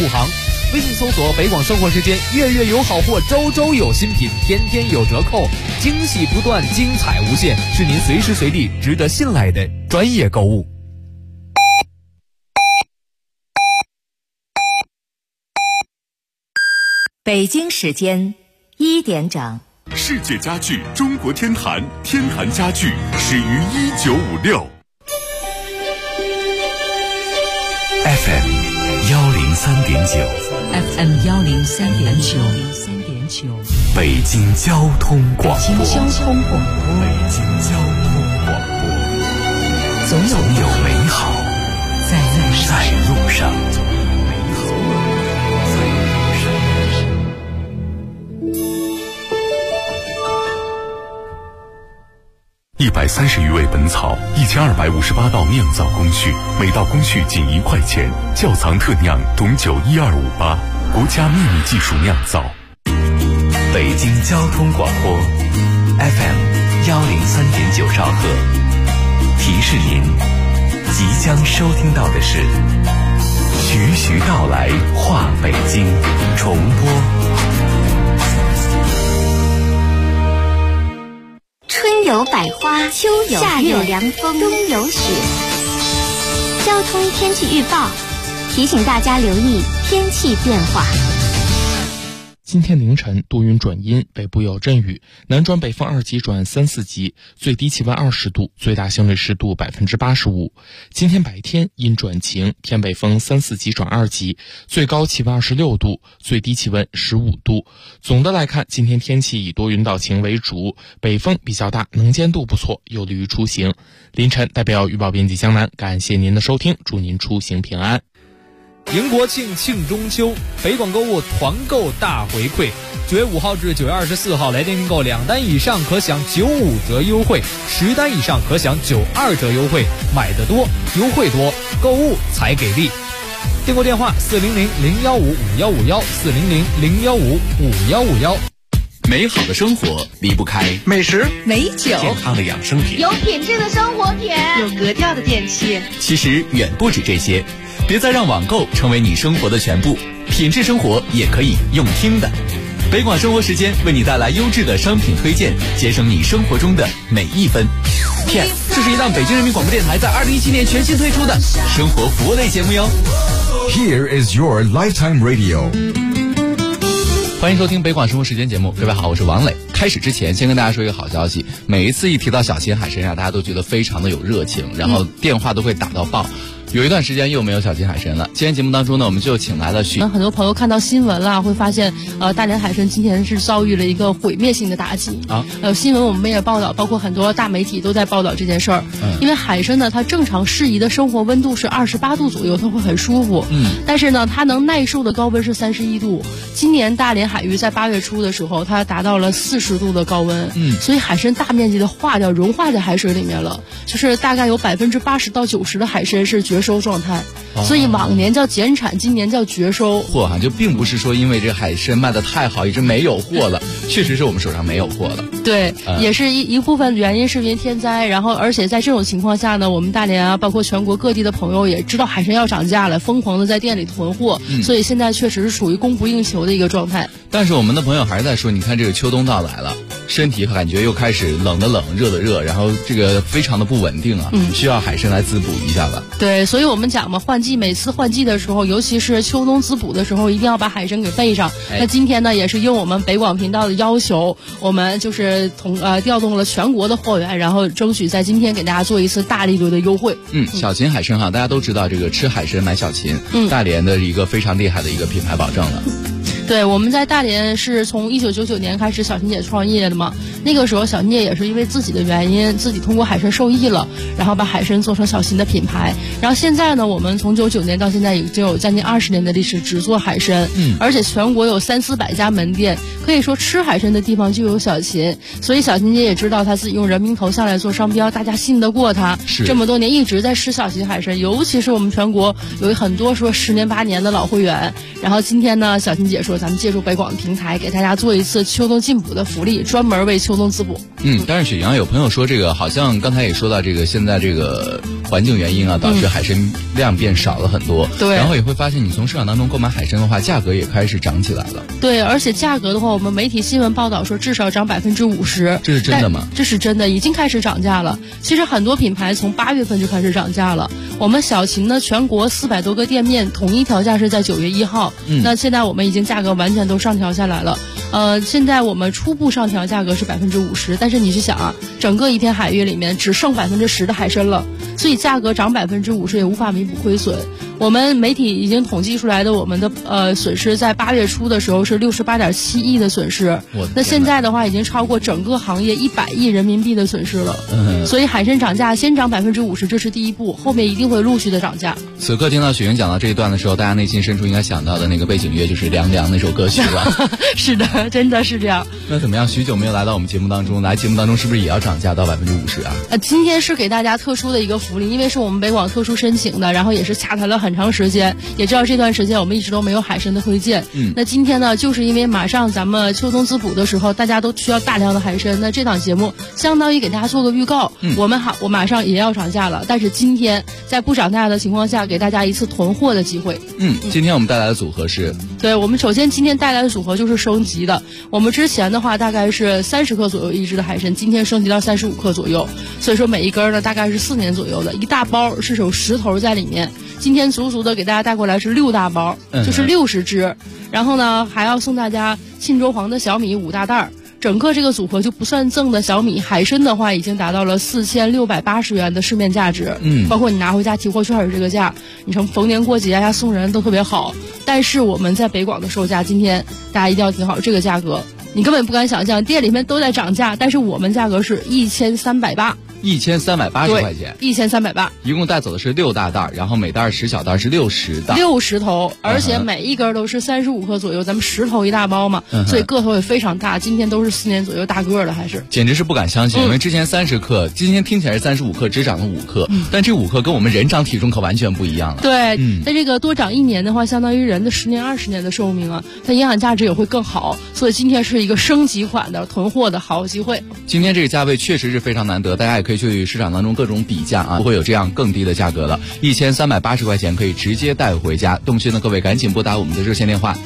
护航。微信搜索北广生活时间，月月有好货，周周有新品，天天有折扣，惊喜不断，精彩无限，是您随时随地值得信赖的专业购物。 北京时间1点整。 世界家具中国天坛，天坛家具始于1956。FM 103.9 FM 103.9 北京交通广播。 北京交通广播，总有美好在路上。 130余味本草，1258道酿造工序，每道工序仅1块钱。窖藏特酿董酒12588，国家秘密技术酿造。 北京交通广播 FM 103.9兆赫，提示您即将收听到的是徐徐道来话北京重播。 春有百花，秋有夏有凉风，冬有雪。交通天气预报提醒大家留意天气变化。 今天凌晨多云转阴，北部有阵雨，南转北风2级转3、4级，最低气温20度，最大相对湿度85%。今天白天阴转晴，偏北风3、4级转2级，最高气温26度，最低气温15度。总的来看，今天天气以多云到晴为主，北风比较大，能见度不错，有利于出行。凌晨代表预报编辑江南，感谢您的收听，祝您出行平安。 迎国庆，庆中秋，北广购物团购大回馈，9月5号至9月24号来电订购2单以上可享95折优惠，10单以上可享92折优惠，买得多，优惠多，购物才给力。订购电话400-015-5151，400-015-5151。 美好的生活离不开美食、 美酒、 健康的养生品， 有品质的生活品， 有格调的电器。 其实远不止这些，别再让网购成为你生活的全部，品质生活也可以用听的。北广生活时间为你带来优质的商品推荐，节省你生活中的每一分。Yes， 这是一档北京人民广播电台在2017年全新推出的生活服务类节目哟。 Here is your lifetime radio。 欢迎收听北广生活时间节目，各位好，我是王磊。开始之前先跟大家说一个好消息，每一次一提到小秦海参大家都觉得非常的有热情，然后电话都会打到爆。有一段时间又没有小秦海参了，今天节目当中呢，我们就请来了很多朋友看到新闻了，会发现大连海参今天是遭遇了一个毁灭性的打击啊。新闻我们也报道，包括很多大媒体都在报道这件事儿。因为海参呢，它正常适宜的生活温度是28度左右，它会很舒服。但是呢，它能耐受的高温是31度。今年大连海域在8月初的时候，它达到了40度的高温。所以海参大面积的融化在海水里面了，就是大概有80%到90%的海参是绝收状态。所以往年叫减产，今年叫绝收。 货就并不是说因为这海参卖的太好，一直没有货了，确实是我们手上没有货了。 对，也是一部分原因是因为天灾，然后而且在这种情况下呢，我们大连啊，包括全国各地的朋友也知道海参要涨价了，疯狂的在店里囤货，所以现在确实是属于供不应求的一个状态。 但是我们的朋友还是在说，你看这个秋冬到来了，身体感觉又开始冷的冷，热的热，然后这个非常的不稳定啊，需要海参来滋补一下吧。 对，所以我们讲嘛，每次换季的时候，尤其是秋冬滋补的时候，一定要把海参给备上。那今天呢，也是应我们北广频道的要求，我们就是调动了全国的货源，然后争取在今天给大家做一次大力度的优惠。 小秦海参大家都知道这个吃海参买小秦，大连的一个非常厉害的一个品牌保证了。 对，我们在大连是从1999年开始小秦姐创业的嘛，那个时候小秦姐也是因为自己的原因，自己通过海参受益了，然后把海参做成小秦的品牌。然后现在呢，我们从99年到现在已经有将近20年的历史，只做海参，而且全国有300-400家门店，可以说吃海参的地方就有小秦。所以小秦姐也知道她自己用人名头下来做商标，大家信得过她，这么多年一直在吃小秦海参，尤其是我们全国有很多说10年8年的老会员。然后今天呢，小秦姐说说，咱们借助北广的平台，给大家做一次秋冬进补的福利，专门为秋冬滋补。 但是雪阳有朋友说，这个好像刚才也说到，这个现在这个环境原因啊，导致海参量变少了很多。 对， 然后也会发现，你从市场当中购买海参的话，价格也开始涨起来了。 对，而且价格的话，我们媒体新闻报道说至少涨50%。 这是真的吗？ 这是真的，已经开始涨价了。其实很多品牌从8月份就开始涨价了。我们小秦呢，全国400多个店面统一调价是在9月1号。那现在我们已经价格完全都上调下来了。现在我们初步上调价格是50%，但是你去想啊，整个一片海域里面只剩10%的海参了，所以价格涨50%也无法弥补亏损。我们媒体已经统计出来的，我们的损失在8月初的时候是68.7亿的损失，那现在的话已经超过整个行业100亿人民币的损失了。所以海参涨价先涨50%，这是第一步，后面一定会陆续的涨价。 此刻听到雪莹讲到这一段的时候，大家内心深处应该想到的那个背景乐就是《凉凉》那首歌曲吧？ 是的，真的是这样。 那怎么样？许久没有来到我们节目当中，来节目当中是不是也要涨价到50%啊？ 今天是给大家特殊的一个福利，因为是我们北广特殊申请的，然后也是洽谈了很长时间，也知道这段时间我们一直都没有海参的推荐。那今天呢，就是因为马上咱们秋冬滋补的时候，大家都需要大量的海参，那这档节目相当于给大家做个预告。我马上也要涨价了，但是今天在不涨价的情况下，给大家一次囤货的机会。 今天我们带来的组合是， 对，我们首先今天带来的组合就是升级的。我们之前的话大概是30克左右一只的海参，今天升级到35克左右，所以说每一根呢大概是4年左右的，一大包是有10头在里面。今天足足的给大家带过来是6大包，就是60只，然后呢还要送大家沁州黄的小米5大袋。整个这个组合就不算赠的小米海参的话，已经达到了4680元的市面价值。包括你拿回家提货券的这个价，你从逢年过节呀送人都特别好。但是我们在北广的售价，今天大家一定要听好这个价格，你根本不敢想象，店里面都在涨价，但是我们价格是1380。 1380块钱 ，1380， 一共带走的是6大袋，然后每袋10小袋是60袋 ，60头，而且每一根都是35克左右，咱们10头一大包嘛，所以个头也非常大。今天都是4年左右大个的，还是简直是不敢相信，因为之前30克，今天听起来是35克，只长了5克，但这5克跟我们人长体重可完全不一样了。 对，那这个多长1年的话，相当于人的10年20年的寿命啊，它营养价值也会更好，所以今天是一个升级款的囤货的好机会。 今天这个价位确实是非常难得，大家也可以去市场当中各种比价啊，不会有这样更低的价格了，1380块钱可以直接带回家。动心的各位赶紧拨打我们的热线电话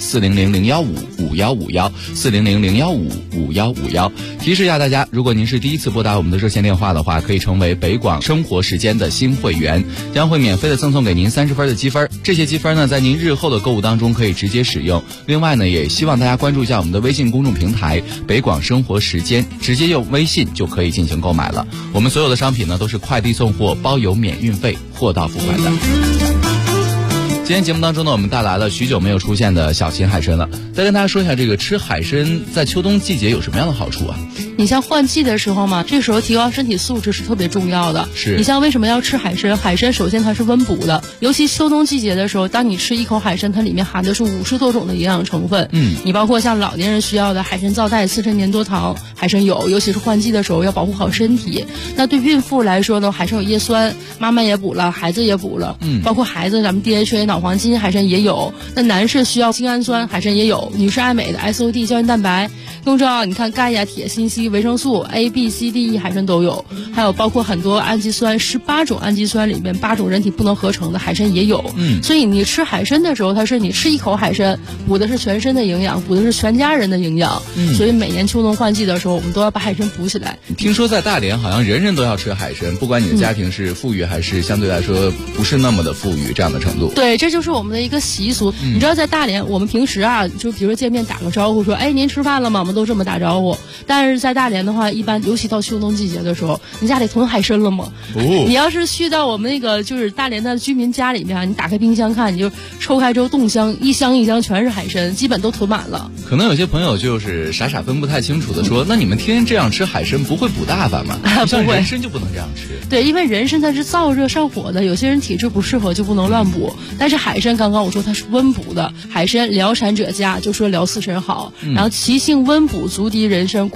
400-015-5151，400-015-5151。提示一下大家，如果您是第一次拨打我们的热线电话的话，可以成为北广生活时间的新会员，将会免费的赠送给您30分的积分。这些积分呢，在您日后的购物当中可以直接使用。另外呢，也希望大家关注一下我们的微信公众平台北广生活时间，直接用微信就可以进行购买了。我们所有的商品呢都是快递送货，包邮免运费，货到付款的。今天节目当中呢，我们带来了许久没有出现的小秦海参了。再跟大家说一下，这个吃海参在秋冬季节有什么样的好处啊？ 你像换季的时候嘛，这时候提高身体素质是特别重要的。 是。 你像为什么要吃海参？海参首先它是温补的，尤其秋冬季节的时候，当你吃一口海参，它里面含的是50多种的营养成分。你包括像老年人需要的海参皂苷、刺身粘多糖，海参有，尤其是换季的时候要保护好身体。那对孕妇来说呢，海参有叶酸，妈妈也补了，孩子也补了。包括孩子咱们 DHA 脑黄金海参也有。那男士需要精氨酸，海参也有。女士爱美的 SOD 胶原蛋白。更重要，你看钙呀、铁、锌、硒、维生素 A、B、C、D、E 海参都有，还有包括很多氨基酸，18种氨基酸里面8种人体不能合成的海参也有。所以你吃海参的时候，它是你吃一口海参，补的是全身的营养，补的是全家人的营养。所以每年秋冬换季的时候，我们都要把海参补起来。 听说在大连好像人人都要吃海参，不管你的家庭是富裕还是相对来说不是那么的富裕这样的程度。 对，这就是我们的一个习俗。你知道在大连，我们平时啊，就比如说见面打个招呼说，哎，您吃饭了吗？我们都这么打招呼。但是在大连的话，一般尤其到秋冬季节的时候，你家里囤海参了吗？你要是去到我们那个就是大连的居民家里面，你打开冰箱看，你就抽开之后冻箱一箱一箱全是海参，基本都囤满了。 可能有些朋友就是傻傻分不太清楚的说，那你们天天这样吃海参不会补大发吗？像人参就不能这样吃。 对，因为人参它是燥热上火的，有些人体质不适合就不能乱补。但是海参刚刚我说它是温补的，海参疗产者佳，就说疗刺参好。然后其性温补，足敌人参，故曰海参。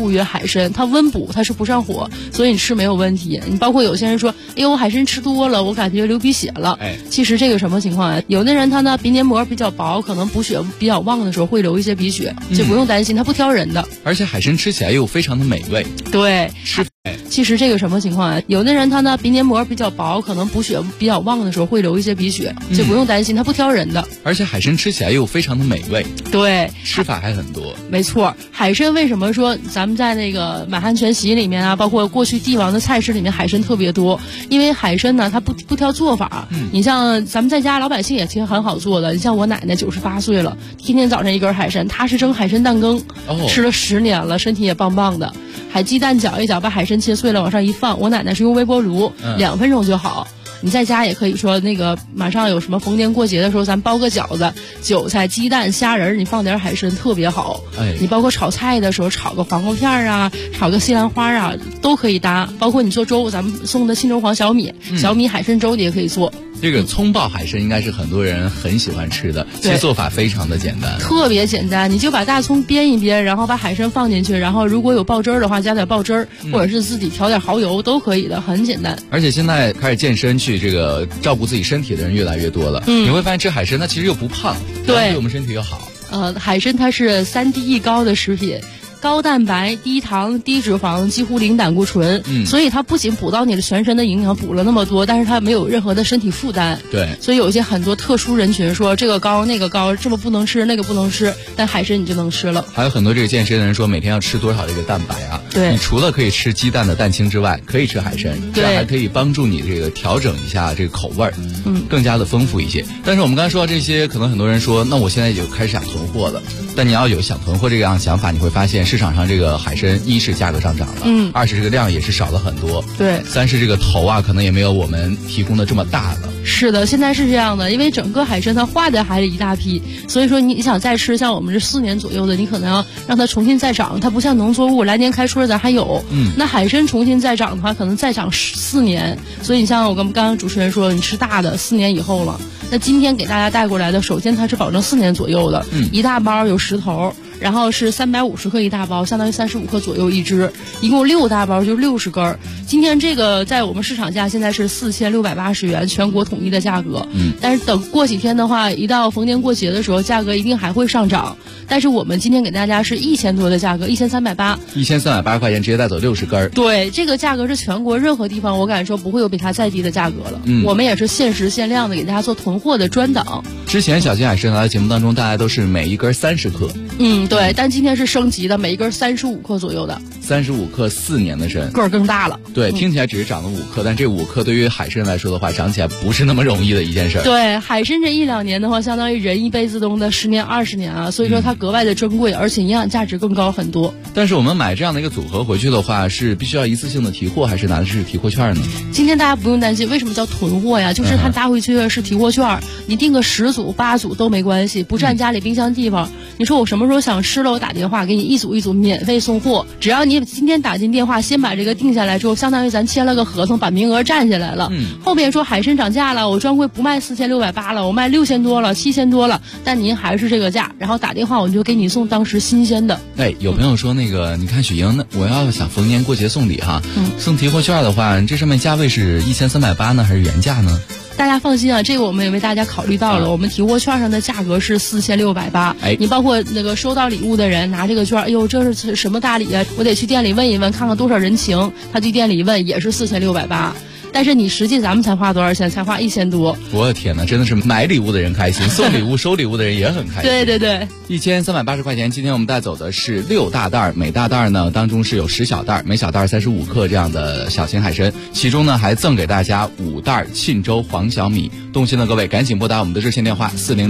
参，它温补，它是不上火，所以你吃没有问题。你包括有些人说，哎呦，海参吃多了，我感觉流鼻血了。其实这个什么情况啊？有的人他呢鼻黏膜比较薄，可能补血比较旺的时候会流一些鼻血，这不用担心，它不挑人的。 而且海参吃起来又非常的美味。 对，其实这个什么情况啊？有的人他呢鼻黏膜比较薄，可能补血比较旺的时候会流一些鼻血，这不用担心，它不挑人的。 而且海参吃起来又非常的美味。 对， 吃法还很多。 没错，海参为什么说咱们在那个满汉全席里面啊，包括过去帝王的菜式里面海参特别多？因为海参呢，它不挑做法。你像咱们在家老百姓也其实很好做的。你像我奶奶98岁了，天天早上一根海参，她是蒸海参蛋羹，吃了10年了，身体也棒棒的。海鸡蛋搅一搅，把海参切碎了往上一放，我奶奶是用微波炉，2分钟就好。你在家也可以说那个马上有什么逢年过节的时候，咱包个饺子，韭菜、鸡蛋、虾仁，你放点海参特别好。你包括炒菜的时候，炒个黄瓜片啊，炒个西兰花啊，都可以搭。包括你做粥，咱们送的新州黄小米，小米海参粥你也可以做。 这个葱爆海参应该是很多人很喜欢吃的，其实做法非常的简单， 特别简单。你就把大葱煸一煸，然后把海参放进去，然后如果有爆汁儿的话，加点爆汁儿，或者是自己调点蚝油都可以的，很简单。 而且现在开始健身去这个照顾自己身体的人越来越多了，你会发现吃海参它其实又不胖，对我们身体又好。 海参它是3低1高的食品。高蛋白、低糖、低脂肪，几乎零胆固醇，所以它不仅补到你的全身的营养，补了那么多，但是它没有任何的身体负担。 对， 所以有一些很多特殊人群说这个高那个高，这么不能吃那个不能吃，但海参你就能吃了。 还有很多这个健身的人说每天要吃多少这个蛋白啊？ 对， 你除了可以吃鸡蛋的蛋清之外，可以吃海参，这样还可以帮助你这个调整一下这个口味儿，更加的丰富一些。但是我们刚才说到这些，可能很多人说，那我现在就开始想囤货了。但你要有想囤货这样想法，你会发现市场上这个海参，一是价格上涨了，2是这个量也是少了很多， 对 ，3是这个头啊可能也没有我们提供的这么大了。 是的，现在是这样的，因为整个海参它化在海里一大批，所以说你想再吃，像我们这4年左右的，你可能要让它重新再长，它不像农作物来年开春咱还有，那海参重新再长的话，可能再长4年，所以你像我跟刚刚主持人说，你吃大的4年以后了。那今天给大家带过来的，首先它是保证4年左右的，一大包有10头。然后是350克一大包，相当于35克左右一只，一共6大包就60根。今天这个在我们市场价现在是4680元，全国统一的价格。但是等过几天的话，一到逢年过节的时候，价格一定还会上涨。但是我们今天给大家是1000多的价格，1380，1380 块钱直接带走60根。 对，这个价格是全国任何地方我敢说不会有比它再低的价格了。我们也是限时限量的给大家做囤货的专档。 之前小金海参来的节目当中，大家都是每一根30克。 对，但今天是升级的，每一根35克左右的 ，35克4年的参， 个儿更大了。 对，听起来只是长了5克，但这5克对于海参来说的话，长起来不是那么容易的一件事。 对，海参这1-2年的话，相当于人一辈子中的10年20年啊，所以说它格外的珍贵，而且营养价值更高很多。 但是我们买这样的一个组合回去的话，是必须要一次性的提货，还是拿的是提货券呢？ 今天大家不用担心，为什么叫囤货呀？就是它搭回去是提货券，你订个10组8组都没关系，不占家里冰箱地方。你说我什么时候想吃了，我打电话给你一组一组免费送货，只要你今天打进电话，先把这个定下来之后，相当于咱签了个合同，把名额占下来了。后边说海参涨价了，我专柜不卖4680了，我卖6000多了，7000多了，但您还是这个价，然后打电话我就给你送当时新鲜的。 有朋友说那个，你看雪莹，那我要想逢年过节送礼哈，送提货券的话，这上面价位是1380呢，还是原价呢？ 大家放心啊，这个我们也为大家考虑到了。我们提货券上的价格是4680，你包括那个收到礼物的人拿这个券，哎呦，这是什么大礼啊？我得去店里问一问，看看多少人情。他去店里一问，也是4680。但是你实际咱们才花多少钱？才花1000多。 我的天哪，真的是买礼物的人开心，送礼物收礼物的人也很开心。 对对对 ，1380块钱。今天我们带走的是6大袋，每大袋呢当中是有10小袋，每小袋35克这样的小型海参，其中呢还赠给大家5袋沁州黄小米。动心的各位赶紧拨打我们的热线电话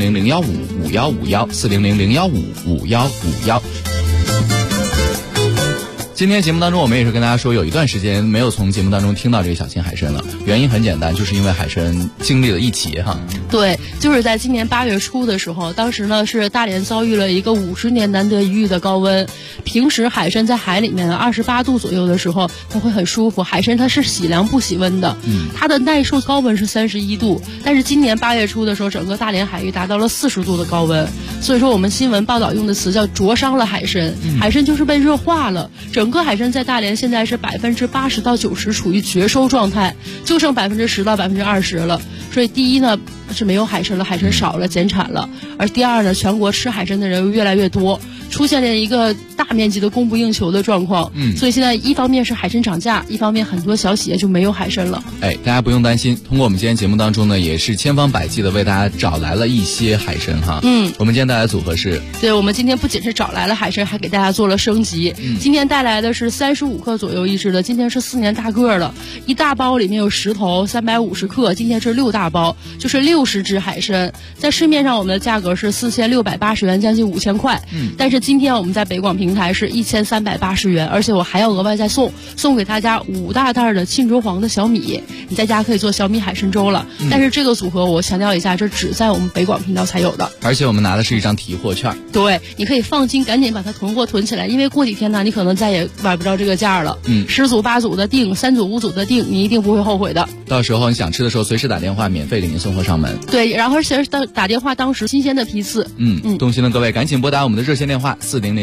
400-015-5151，400-015-5151。今天节目当中，我们也是跟大家说，有一段时间没有从节目当中听到这个小型海参了。原因很简单，就是因为海参经历了一劫哈。 对，就是在今年8月初的时候，当时呢是大连遭遇了一个50年难得一遇的高温。平时海参在海里面28度左右的时候，它会很舒服。海参它是喜凉不喜温的，它的耐受高温是31度。但是今年8月初的时候，整个大连海域达到了40度的高温，所以说我们新闻报道用的词叫灼伤了海参。海参就是被热化了。整个海参在大连现在是80%到90%处于绝收状态，就剩10%到20%了。所以第一呢是没有海参了，海参少了，减产了。而第二呢，全国吃海参的人越来越多，出现了一个大面积的供不应求的状况。所以现在一方面是海参涨价，一方面很多小企业就没有海参了。 大家不用担心，通过我们今天节目当中呢，也是千方百计的为大家找来了一些海参哈。我们今天带来的组合是， 对，我们今天不仅是找来了海参，还给大家做了升级。今天带来的是35克左右一只的，今天是4年大个了，一大包里面有10头，350克，今天是6大包，就是60只海参。在市面上我们的价格是4680元，将近5000块。但是今天我们在北广平台是1380元，而且我还要额外再送给大家5大袋的沁州黄的小米，你在家可以做小米海参粥了。但是这个组合我强调一下，这只在我们北广频道才有的， 而且我们拿的是一张提货券。 对，你可以放心，赶紧把它囤货囤起来，因为过几天呢，你可能再也买不着这个价了。10组8组的订，3组5组的订，你一定不会后悔的。 到时候你想吃的时候，随时打电话，免费给您送货上门。 对，然后而且打电话当时新鲜的批次。 动心的各位赶紧拨打我们的热线电话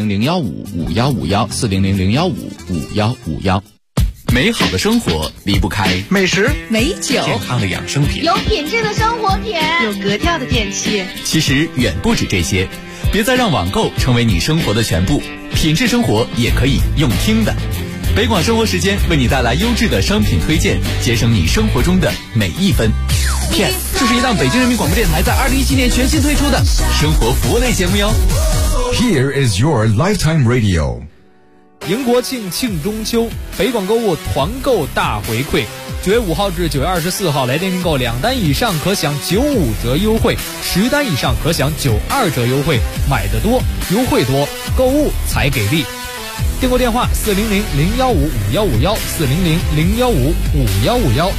400-015-5151，400-015-5151。美好的生活离不开美食、 美酒、 健康的养生品、 有品质的生活品、有格调的电器。 其实远不止这些，别再让网购成为你生活的全部，品质生活也可以用听的。北广生活时间为你带来优质的商品推荐，节省你生活中的每一分。Yes， 这是一档北京人民广播电台在2017年全新推出的生活服务类节目哟。 Here is your lifetime radio。 迎国庆，庆中秋，北广购物团购大回馈，9月5号至9月24号，来电订购2单以上可享95折优惠，10单以上可享92折优惠，买得多，优惠多，购物才给力。订购电话400-015-5151，400-015-5151。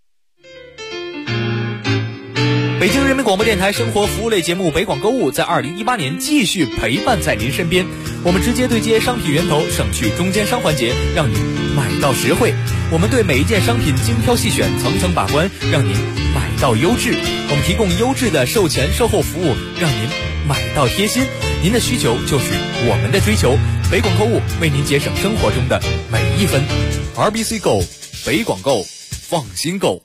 北京人民广播电台生活服务类节目北广购物在2018年继续陪伴在您身边，我们直接对接商品源头，省去中间商环节，让您买到实惠。我们对每一件商品精挑细选，层层把关，让您买到优质。我们提供优质的售前售后服务，让您买到贴心。您的需求就是我们的追求，北广购物为您节省生活中的每一分。RBC Go， 北广购，放心购。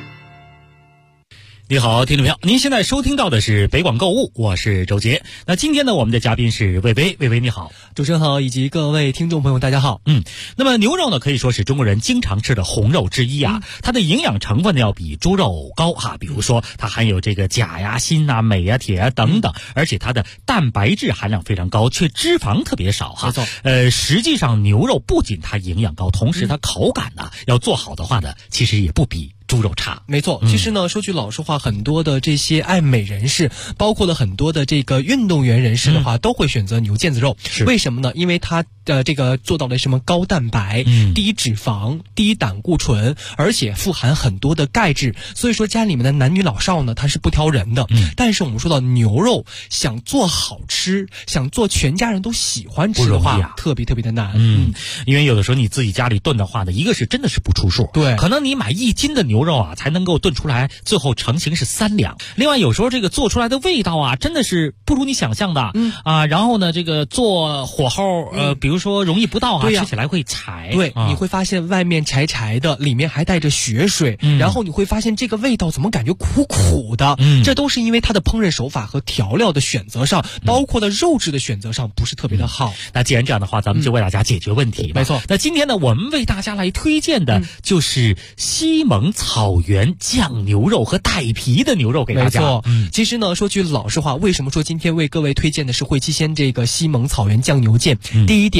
你好，听众朋友，您现在收听到的是北广购物，我是周杰。那今天呢，我们的嘉宾是魏巍，魏巍你好。 主持人好，以及各位听众朋友大家好。 那么牛肉呢，可以说是中国人经常吃的红肉之一啊，它的营养成分呢要比猪肉高哈，比如说它含有这个钾呀、锌啊、镁啊、铁啊等等，而且它的蛋白质含量非常高，却脂肪特别少哈。 没错。 实际上牛肉不仅它营养高，同时它口感呢要做好的话呢，其实也不比猪肉差。 没错，其实呢，说句老实话，很多的这些爱美人士，包括了很多的这个运动员人士的话，都会选择牛腱子肉。为什么呢？因为它这个做到了什么高蛋白、低脂肪、低胆固醇，而且富含很多的钙质。所以说家里面的男女老少呢，它是不挑人的。但是我们说到牛肉，想做好吃，想做全家人都喜欢吃的话，特别特别的难。 因为有的时候你自己家里炖的话呢，一个是真的是不出数， 对， 可能你买1斤的牛肉啊，才能够炖出来，最后成型是3两。另外有时候这个做出来的味道啊，真的是不如你想象的。然后呢，这个做火候比如说容易不到啊，吃起来会柴。 对，你会发现外面柴柴的，里面还带着血水，然后你会发现这个味道怎么感觉苦苦的。这都是因为它的烹饪手法和调料的选择上，包括了肉质的选择上不是特别的好。 那既然这样的话，咱们就为大家解决问题。 没错。 那今天呢，我们为大家来推荐的就是西蒙草原酱牛肉和带皮的牛肉给大家。 没错。其实呢，说句老实话，为什么说今天为各位推荐的是会七鲜这个西蒙草原酱牛腱？第一点，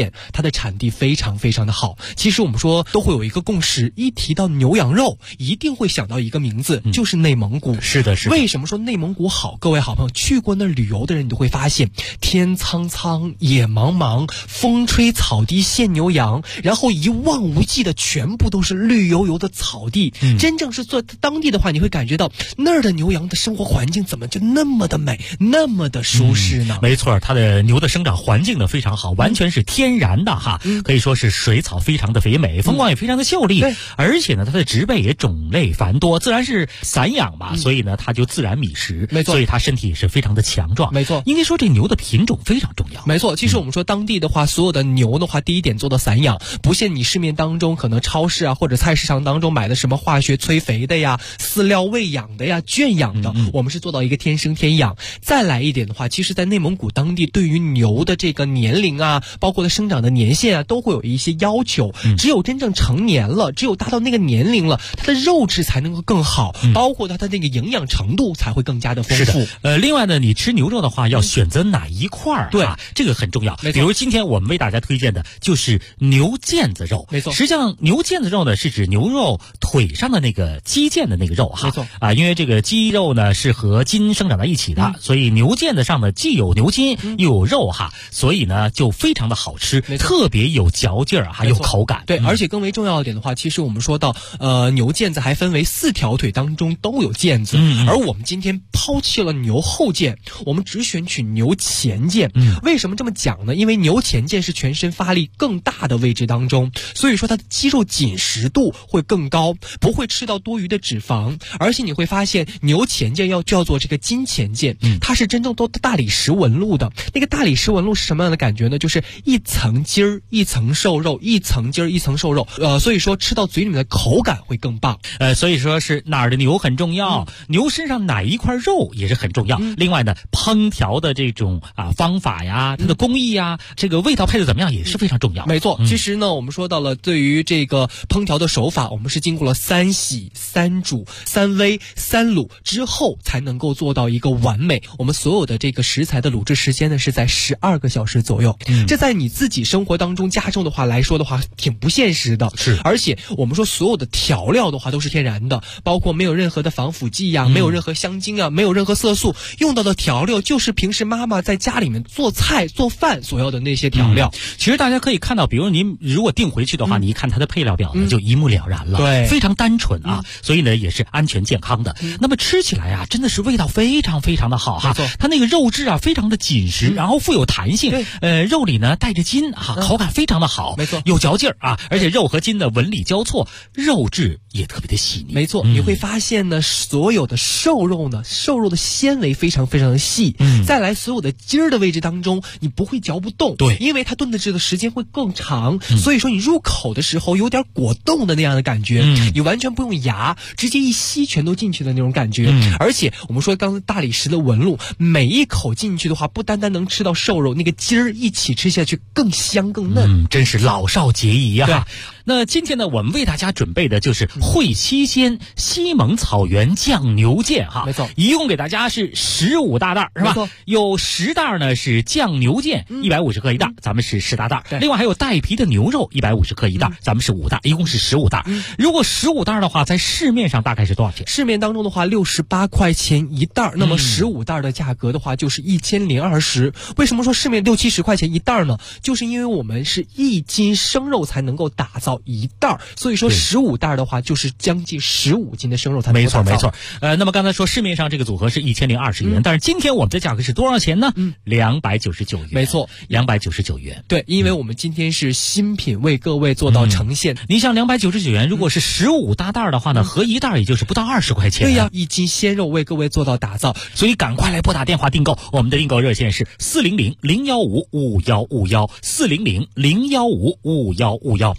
现它的产地非常非常的好。其实我们说都会有一个共识，一提到牛羊肉一定会想到一个名字，就是内蒙古。 是的，是的。 为什么说内蒙古好？各位好朋友去过那旅游的人，你都会发现天苍苍野茫茫，风吹草低见牛羊，然后一望无际的全部都是绿油油的草地。真正是做当地的话，你会感觉到那儿的牛羊的生活环境怎么就那么的美，那么的舒适呢？ 没错，它的牛的生长环境呢非常好，完全是天然的哈，可以说是水草非常的肥美，风光也非常的秀丽，而且呢它的植被也种类繁多，自然是散养嘛，所以呢它就自然觅食， 没错， 所以它身体也是非常的强壮。 没错， 应该说这牛的品种非常重要。 没错，其实我们说当地的话，所有的牛的话，第一点做到散养，不限你市面当中可能超市啊或者菜市场当中买的什么化学催肥的呀、饲料喂养的呀、圈养的，我们是做到一个天生天养。再来一点的话，其实在内蒙古当地对于牛的这个年龄啊，包括它生长的年限啊，都会有一些要求。只有真正成年了，只有达到那个年龄了，它的肉质才能够更好，包括它的那个营养程度才会更加的丰富。 另外呢，你吃牛肉的话要选择哪一块儿？对，这个很重要。比如今天我们为大家推荐的就是牛腱子肉。 没错， 实际上牛腱子肉呢是指牛肉腿上的那个肌腱的那个肉哈。 没错啊，因为这个肌肉呢是和筋生长在一起的，所以牛腱子上呢既有牛筋又有肉哈，所以呢就非常的好吃，特别有嚼劲儿，还有口感。 对，而且更为重要一点的话，其实我们说到牛腱子还分为4条腿当中都有腱子，而我们今天抛弃了牛后腱，我们只选取牛前腱。为什么这么讲呢？因为牛前腱是全身发力更大的位置当中，所以说它的肌肉紧实度会更高，不会吃到多余的脂肪。而且你会发现牛前腱要叫做这个筋前腱，它是真正都大理石纹路的。那个大理石纹路是什么样的感觉呢？就是一层筋儿一层瘦肉，一层筋儿一层瘦肉，所以说吃到嘴里面的口感会更棒。 所以说是哪儿的牛很重要，牛身上哪一块肉也是很重要。另外呢，烹调的这种方法呀，它的工艺呀，这个味道配的怎么样也是非常重要。 没错，其实呢，我们说到了对于这个烹调的手法，我们是经过了3洗、3煮、3煨、3卤之后才能够做到一个完美。我们所有的这个食材的卤制时间呢是在12个小时左右。这在你自己生活当中家中的话来说的话，挺不现实的。 是， 而且我们说所有的调料的话都是天然的，包括没有任何的防腐剂呀，没有任何香精啊，没有任何色素，用到的调料就是平时妈妈在家里面做菜做饭所要的那些调料。 其实大家可以看到，比如您如果订回去的话，你一看它的配料表呢，就一目了然了。 对， 非常单纯啊，所以呢也是安全健康的。那么吃起来啊，真的是味道非常非常的好哈。它那个肉质啊非常的紧实，然后富有弹性。肉里呢带着筋哈，口感非常的好。 没错， 有嚼劲儿啊，而且肉和筋的纹理交错，肉质也特别的细腻。 没错，你会发现呢，所有的瘦肉呢，瘦肉的纤维非常非常的细。再来所有的筋儿的位置当中，你不会嚼不动。 对， 因为它炖制的时间会更长，所以说你入口的时候有点果冻的那样的感觉，你完全不用牙，直接一吸全都进去的那种感觉。而且我们说刚才大理石的纹路，每一口进去的话，不单单能吃到瘦肉，那个筋儿一起吃下去更香更嫩。 真是老少皆宜呀。那今天呢，我们为大家准备的就是会七鲜西蒙草原酱牛腱哈。 没错， 一共给大家是15大袋，是吧？有10袋呢是酱牛腱，150克一袋，咱们是10大袋。另外还有带皮的牛肉150克一袋，咱们是5袋，一共是15袋。如果15袋的话，在市面上大概是多少钱？ 市面当中的话68块钱一袋，那么15袋的价格的话就是1020。为什么说市面60-70块钱一袋呢？就是因为我们是1斤生肉才能够打造1袋，所以说15袋的话就是将近15斤的生肉才能够打造。 没错。那么刚才说市面上这个组合是1020元，但是今天我们的价格是多少钱呢？299元。 没错 ，299元。 对，因为我们今天是新品为各位做到呈现。 你像299元，如果是15大袋的话呢，合一袋也就是不到20块钱。 对呀，1斤鲜肉为各位做到打造， 所以赶快来拨打电话订购。我们的订购热线是400-015-5151，400-015-5151。实际上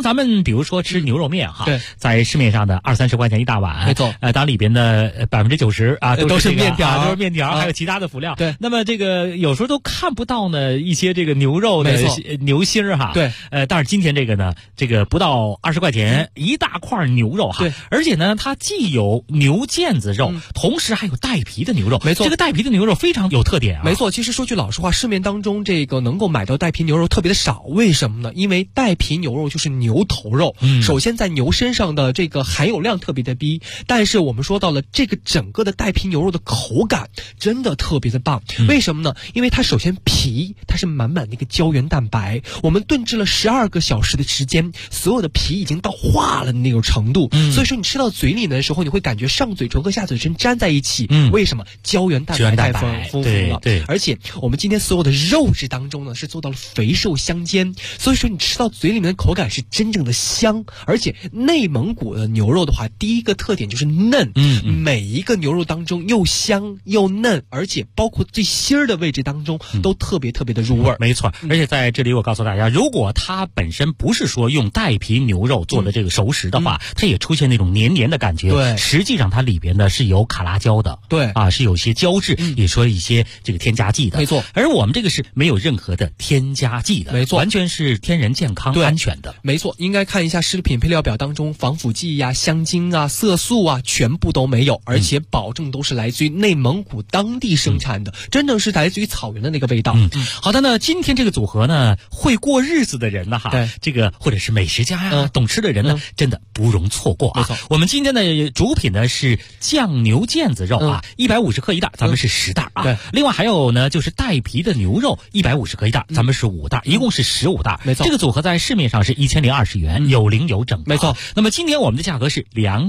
咱们比如说吃牛肉面哈， 对， 在市面上的20-30块钱一大碗， 没错， 当然里边的90%啊都是面条， 都是面条，还有其他的辅料。 对， 那么这个有时候都看不到呢一些这个牛肉的牛心儿哈。 对， 但是今天这个呢，这个不到20块钱一大块牛肉哈， 对， 而且呢，它既有牛腱子肉，同时还有带皮的牛肉。 没错， 这个带皮的牛肉非常有特点啊。 没错，其实说句老实话，市面当中这个能够买到带皮牛肉特别的少，为什么呢？因为带皮牛肉就是牛头肉，首先在牛身上的这个含有量特别的低，但是我们说到了这个整个的带皮牛肉的口感真的特别的棒。为什么呢？因为它首先皮它是满满的一个胶原蛋白，我们炖制了12个小时的时间，所有的皮已经到化了的那种程度，所以说你吃到嘴里的时候，你会感觉上嘴唇和下嘴唇粘在一起。为什么？胶原蛋白太丰富了， 对， 而且我们今天所有的肉质当中呢，是做到了肥瘦相间，所以说你吃到嘴里面的口感是真正的香。而且内蒙古的牛肉的话，第一个特点就是嫩，每一个牛肉当中又香又嫩，而且包括最心儿的位置当中都特别特别的入味。 没错，而且在这里我告诉大家，如果它本身不是说用带皮牛肉做的这个熟食的话，它也出现那种黏黏的感觉。 对， 实际上它里边呢是有卡拉胶的。 对啊，是有些胶质，也说一些这个添加剂的。 没错， 而我们这个是没有任何的添加剂的。 没错， 完全是天然健康安全的。 没错，应该看一下食品配料表当中，防腐剂呀、香精啊、色素啊，全部都没有，而且保证都是来自于内蒙古当地生产的，真正是来自于草原的那个味道。 好的呢，今天这个组合呢，会过日子的人呢哈， 对， 这个或者是美食家呀、懂吃的人呢，真的不容错过啊。 没错， 我们今天的主品呢是酱牛腱子肉啊，150克一袋，咱们是10袋啊。 对， 另外还有呢就是带皮的牛肉150克一袋，咱们是5袋，一共是15袋。 没错， 这个组合在市面上是1020元，有零有整。 没错， 那么今天我们的价格是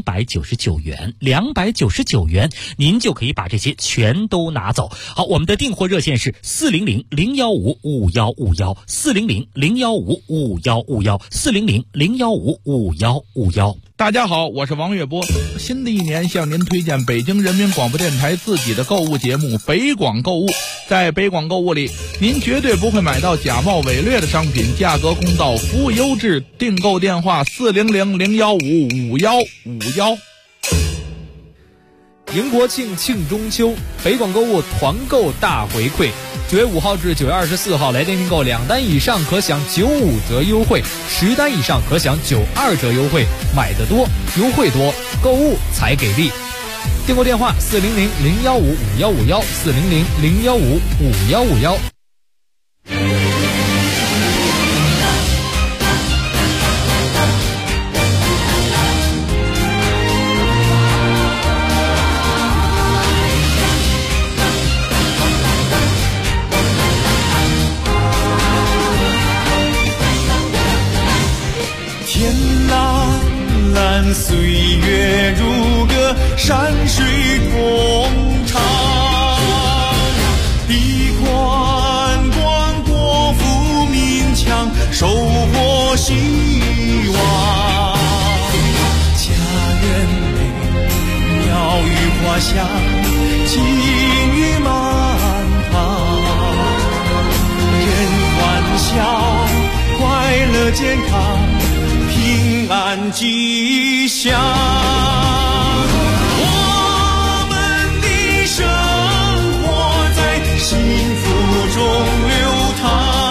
299元，299元，您就可以把这些全都拿走。好，我们的订货热线是400-015-5151，400-015-5151，400-015-5151。 大家好，我是王月波。新的一年向您推荐北京人民广播电台自己的购物节目北广购物。在北广购物里，您绝对不会买到假冒伪劣的商品，价格公道，服务优质。订购电话400-015-5151。 迎国庆，庆中秋，北广购物团购大回馈。9月5号至9月24号来电订购2单以上可享95折优惠，10单以上可享92折优惠。买得多，优惠多，购物才给力。订购电话400-015-5151，400-015-5151。 岁月如歌，山水同唱，地宽广，国富民强，收获希望。家园美，鸟语花香，金玉满堂，人欢笑，快乐健康，平安吉祥。我们的生活在幸福中流淌，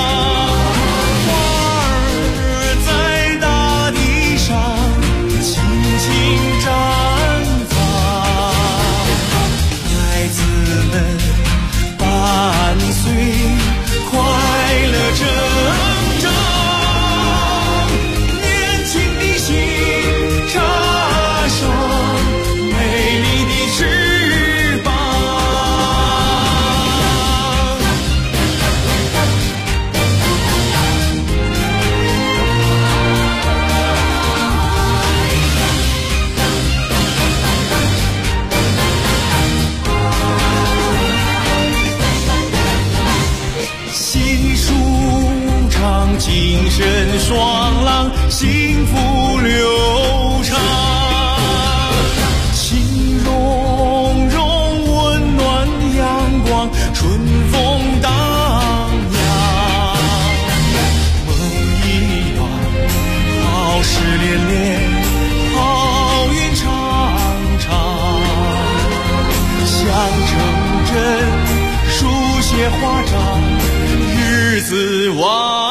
花儿在大地上轻轻绽放，孩子们伴随快乐成长。精神爽朗，幸福流畅，情融融，温暖阳光，春风荡漾。梦一圆， 花绽，日子晚。